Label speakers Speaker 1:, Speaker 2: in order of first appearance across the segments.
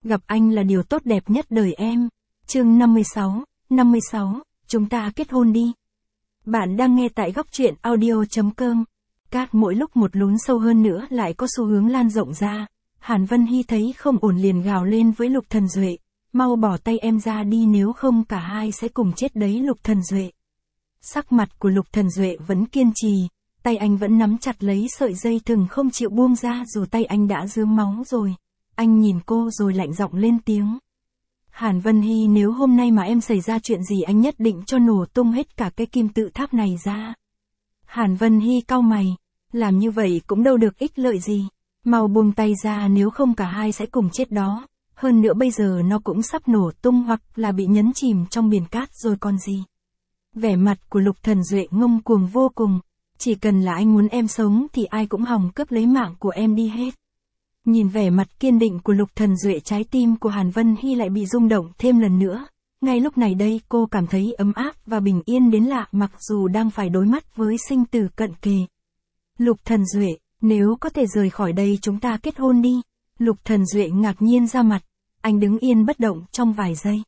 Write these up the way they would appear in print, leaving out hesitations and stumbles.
Speaker 1: gặp anh là điều tốt đẹp nhất đời em. Chương 56, chúng ta kết hôn đi. Bạn đang nghe tại góc truyện audio.com. Cát mỗi lúc một lún sâu hơn nữa lại có xu hướng lan rộng ra. Hàn Vân Hy thấy không ổn liền gào lên với Lục Thần Duệ. Mau bỏ tay em ra đi, nếu không cả hai sẽ cùng chết đấy Lục Thần Duệ. Sắc mặt của Lục Thần Duệ vẫn kiên trì, tay anh vẫn nắm chặt lấy sợi dây thừng không chịu buông ra dù tay anh đã rướm máu rồi. Anh nhìn cô rồi lạnh giọng lên tiếng. Hàn Vân Hy, nếu hôm nay mà em xảy ra chuyện gì anh nhất định cho nổ tung hết cả cái kim tự tháp này ra. Hàn Vân Hy cau mày, làm như vậy cũng đâu được ích lợi gì. Mau buông tay ra, nếu không cả hai sẽ cùng chết đó. Hơn nữa bây giờ nó cũng sắp nổ tung hoặc là bị nhấn chìm trong biển cát rồi còn gì. Vẻ mặt của Lục Thần Duệ ngông cuồng vô cùng. Chỉ cần là anh muốn em sống thì ai cũng hòng cướp lấy mạng của em đi hết. Nhìn vẻ mặt kiên định của Lục Thần Duệ, trái tim của Hàn Vân Hy lại bị rung động thêm lần nữa. Ngay lúc này đây cô cảm thấy ấm áp và bình yên đến lạ mặc dù đang phải đối mặt với sinh tử cận kề. Lục Thần Duệ, nếu có thể rời khỏi đây chúng ta kết hôn đi. Lục Thần Duệ ngạc nhiên ra mặt. Anh đứng yên bất động trong vài giây.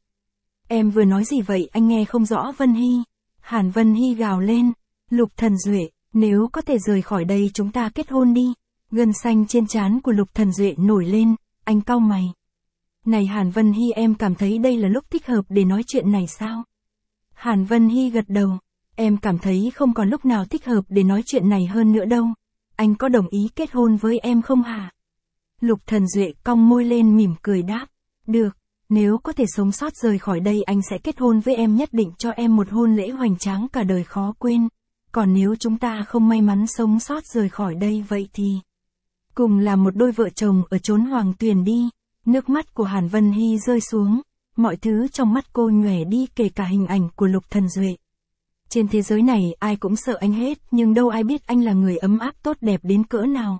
Speaker 1: Em vừa nói gì vậy, anh nghe không rõ Vân Hy. Hàn Vân Hy gào lên. Lục Thần Duệ, nếu có thể rời khỏi đây chúng ta kết hôn đi. Gân xanh trên trán của Lục Thần Duệ nổi lên, anh cau mày. Này Hàn Vân Hy, em cảm thấy đây là lúc thích hợp để nói chuyện này sao? Hàn Vân Hy gật đầu. Em cảm thấy không còn lúc nào thích hợp để nói chuyện này hơn nữa đâu. Anh có đồng ý kết hôn với em không hả? Lục Thần Duệ cong môi lên mỉm cười đáp. Được, nếu có thể sống sót rời khỏi đây anh sẽ kết hôn với em, nhất định cho em một hôn lễ hoành tráng cả đời khó quên. Còn nếu chúng ta không may mắn sống sót rời khỏi đây vậy thì cùng là một đôi vợ chồng ở chốn hoàng tuyền đi. Nước mắt của Hàn Vân Hy rơi xuống, mọi thứ trong mắt cô nhòe đi kể cả hình ảnh của Lục Thần Duệ. Trên thế giới này ai cũng sợ anh hết, nhưng đâu ai biết anh là người ấm áp tốt đẹp đến cỡ nào.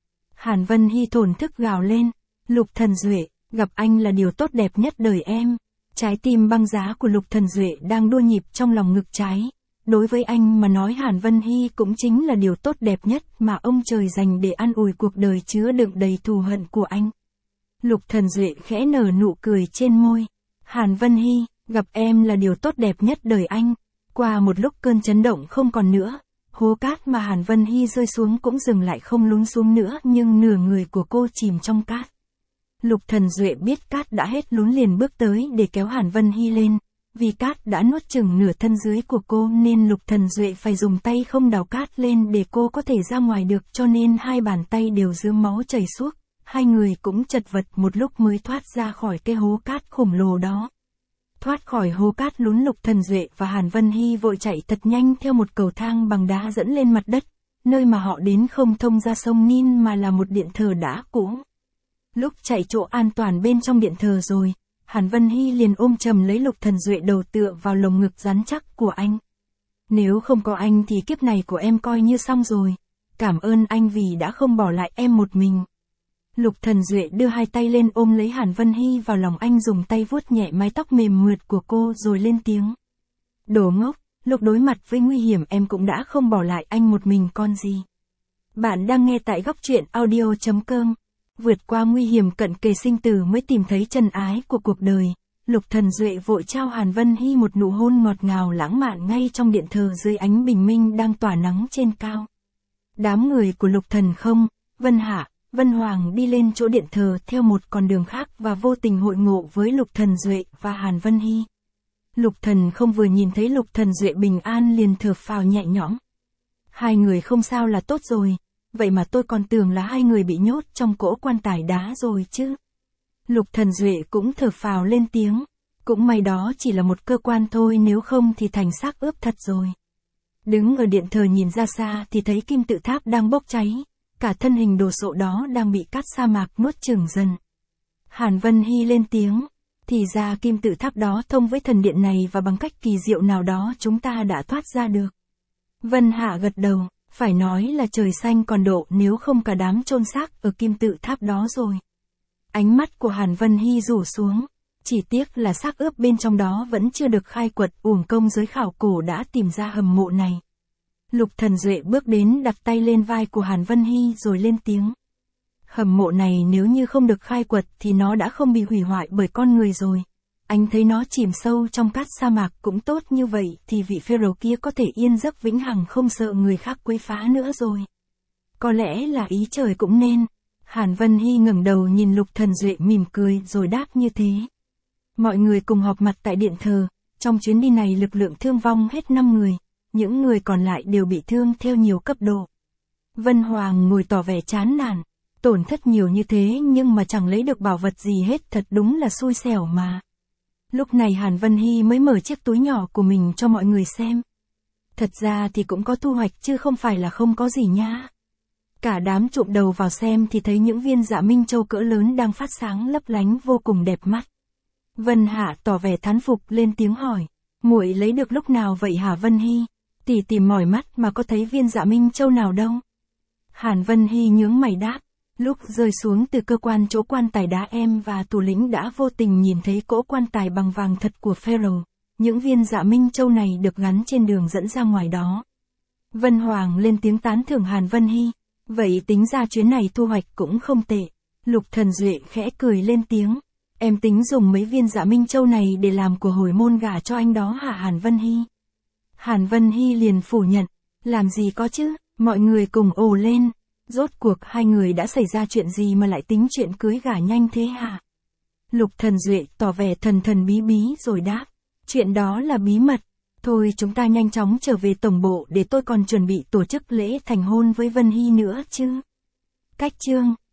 Speaker 1: Hàn Vân Hy thổn thức gào lên. Lục Thần Duệ, gặp anh là điều tốt đẹp nhất đời em. Trái tim băng giá của Lục Thần Duệ đang đua nhịp trong lòng ngực trái. Đối với anh mà nói Hàn Vân Hy cũng chính là điều tốt đẹp nhất mà ông trời dành để an ủi cuộc đời chứa đựng đầy thù hận của anh. Lục Thần Duệ khẽ nở nụ cười trên môi. Hàn Vân Hy, gặp em là điều tốt đẹp nhất đời anh. Qua một lúc cơn chấn động không còn nữa, hố cát mà Hàn Vân Hy rơi xuống cũng dừng lại, không lún xuống nữa, nhưng nửa người của cô chìm trong cát. Lục Thần Duệ biết cát đã hết lún liền bước tới để kéo Hàn Vân Hy lên. Vì cát đã nuốt chửng nửa thân dưới của cô nên Lục Thần Duệ phải dùng tay không đào cát lên để cô có thể ra ngoài được, cho nên hai bàn tay đều rướm máu chảy xuốc. Hai người cũng chật vật một lúc mới thoát ra khỏi cái hố cát khổng lồ đó. Thoát khỏi hố cát lún, Lục Thần Duệ và Hàn Vân Hy vội chạy thật nhanh theo một cầu thang bằng đá dẫn lên mặt đất. Nơi mà họ đến không thông ra sông Nin mà là một điện thờ đã cũ. Lúc chạy chỗ an toàn bên trong điện thờ rồi, Hàn Vân Hy liền ôm chầm lấy Lục Thần Duệ, đầu tựa vào lồng ngực rắn chắc của anh. Nếu không có anh thì kiếp này của em coi như xong rồi. Cảm ơn anh vì đã không bỏ lại em một mình. Lục Thần Duệ đưa hai tay lên ôm lấy Hàn Vân Hy vào lòng anh, dùng tay vuốt nhẹ mái tóc mềm mượt của cô rồi lên tiếng. Đồ ngốc, lúc đối mặt với nguy hiểm em cũng đã không bỏ lại anh một mình con gì. Bạn đang nghe tại góc truyện audio.com. Vượt qua nguy hiểm cận kề sinh tử mới tìm thấy chân ái của cuộc đời. Lục Thần Duệ vội trao Hàn Vân Hy một nụ hôn ngọt ngào lãng mạn ngay trong điện thờ dưới ánh bình minh đang tỏa nắng trên cao. Đám người của Lục Thần Không, Vân Hạ, Vân Hoàng đi lên chỗ điện thờ theo một con đường khác và vô tình hội ngộ với Lục Thần Duệ và Hàn Vân Hy. Lục Thần Không vừa nhìn thấy Lục Thần Duệ bình an liền thở phào nhẹ nhõm. Hai người không sao là tốt rồi. Vậy mà tôi còn tưởng là hai người bị nhốt trong cỗ quan tài đá rồi chứ. Lục Thần Duệ cũng thở phào lên tiếng. Cũng may đó chỉ là một cơ quan thôi, nếu không thì thành xác ướp thật rồi. Đứng ở điện thờ nhìn ra xa thì thấy kim tự tháp đang bốc cháy. Cả thân hình đồ sộ đó đang bị cát sa mạc nuốt chửng dần. Hàn Vân Hy lên tiếng. Thì ra kim tự tháp đó thông với thần điện này và bằng cách kỳ diệu nào đó chúng ta đã thoát ra được. Vân Hạ gật đầu. Phải nói là trời xanh còn độ, nếu không cả đám chôn xác ở kim tự tháp đó rồi. Ánh mắt của Hàn Vân Hy rủ xuống. Chỉ tiếc là xác ướp bên trong đó vẫn chưa được khai quật, uổng công giới khảo cổ đã tìm ra hầm mộ này. Lục Thần Duệ bước đến đặt tay lên vai của Hàn Vân Hy rồi lên tiếng. Hầm mộ này nếu như không được khai quật thì nó đã không bị hủy hoại bởi con người rồi. Anh thấy nó chìm sâu trong cát sa mạc cũng tốt như vậy thì vị pharaoh kia có thể yên giấc vĩnh hằng không sợ người khác quấy phá nữa rồi. Có lẽ là ý trời cũng nên. Hàn Vân Hy ngẩng đầu nhìn Lục Thần Duệ mỉm cười rồi đáp như thế. Mọi người cùng họp mặt tại điện thờ. Trong chuyến đi này lực lượng thương vong hết 5 người. Những người còn lại đều bị thương theo nhiều cấp độ. Vân Hoàng ngồi tỏ vẻ chán nản. Tổn thất nhiều như thế nhưng mà chẳng lấy được bảo vật gì hết, thật đúng là xui xẻo mà. Lúc này Hàn Vân Hy mới mở chiếc túi nhỏ của mình cho mọi người xem. Thật ra thì cũng có thu hoạch chứ không phải là không có gì nha. Cả đám trụm đầu vào xem thì thấy những viên Dạ Minh Châu cỡ lớn đang phát sáng lấp lánh vô cùng đẹp mắt. Vân Hạ tỏ vẻ thán phục lên tiếng hỏi. Muội lấy được lúc nào vậy hả Vân Hy? Tỷ tìm mỏi mắt mà có thấy viên Dạ Minh Châu nào đâu. Hàn Vân Hy nhướng mày đáp. Lúc rơi xuống từ cơ quan chỗ quan tài đá em và thủ lĩnh đã vô tình nhìn thấy cỗ quan tài bằng vàng thật của pharaoh. Những viên Dạ Minh Châu này được gắn trên đường dẫn ra ngoài đó. Vân Hoàng lên tiếng tán thưởng Hàn Vân Hy. Vậy tính ra chuyến này thu hoạch cũng không tệ. Lục Thần Duệ khẽ cười lên tiếng. Em tính dùng mấy viên Dạ Minh Châu này để làm của hồi môn gả cho anh đó hả Hàn Vân Hy? Hàn Vân Hy liền phủ nhận. Làm gì có chứ, mọi người cùng ồ lên. Rốt cuộc hai người đã xảy ra chuyện gì mà lại tính chuyện cưới gả nhanh thế hả? Lục Thần Duệ tỏ vẻ thần thần bí bí rồi đáp. Chuyện đó là bí mật. Thôi chúng ta nhanh chóng trở về tổng bộ để tôi còn chuẩn bị tổ chức lễ thành hôn với Vân Hy nữa chứ. Cách chương